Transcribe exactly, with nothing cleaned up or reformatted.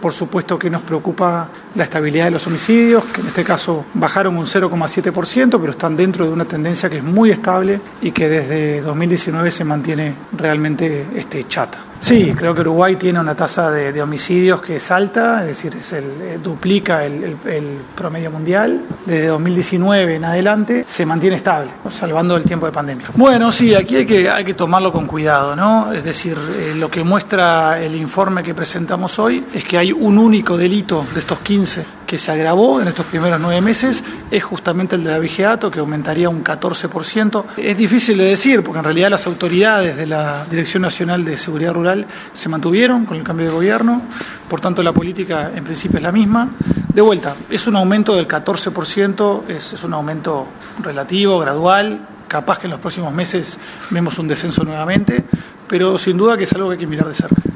Por supuesto que nos preocupa la estabilidad de los homicidios, que en este caso bajaron un cero coma siete por ciento, pero están dentro de una tendencia que es muy estable y que desde dos mil diecinueve se mantiene realmente este, chata. Sí, creo que Uruguay tiene una tasa de, de homicidios que es alta, es decir, es el, eh, duplica el, el, el promedio mundial. Desde dos mil diecinueve en adelante se mantiene estable, ¿no? Salvando el tiempo de pandemia. Bueno, sí, aquí hay que, hay que tomarlo con cuidado, ¿no? Es decir, eh, lo que muestra el informe que presentamos hoy es que hay un único delito de estos quince que se agravó en estos primeros nueve meses, es justamente el del abigeato, que aumentaría un catorce por ciento. Es difícil de decir, porque en realidad las autoridades de la Dirección Nacional de Seguridad Rural se mantuvieron con el cambio de gobierno, por tanto la política en principio es la misma. De vuelta, es un aumento del catorce por ciento, es, es un aumento relativo, gradual, capaz que en los próximos meses vemos un descenso nuevamente, pero sin duda que es algo que hay que mirar de cerca.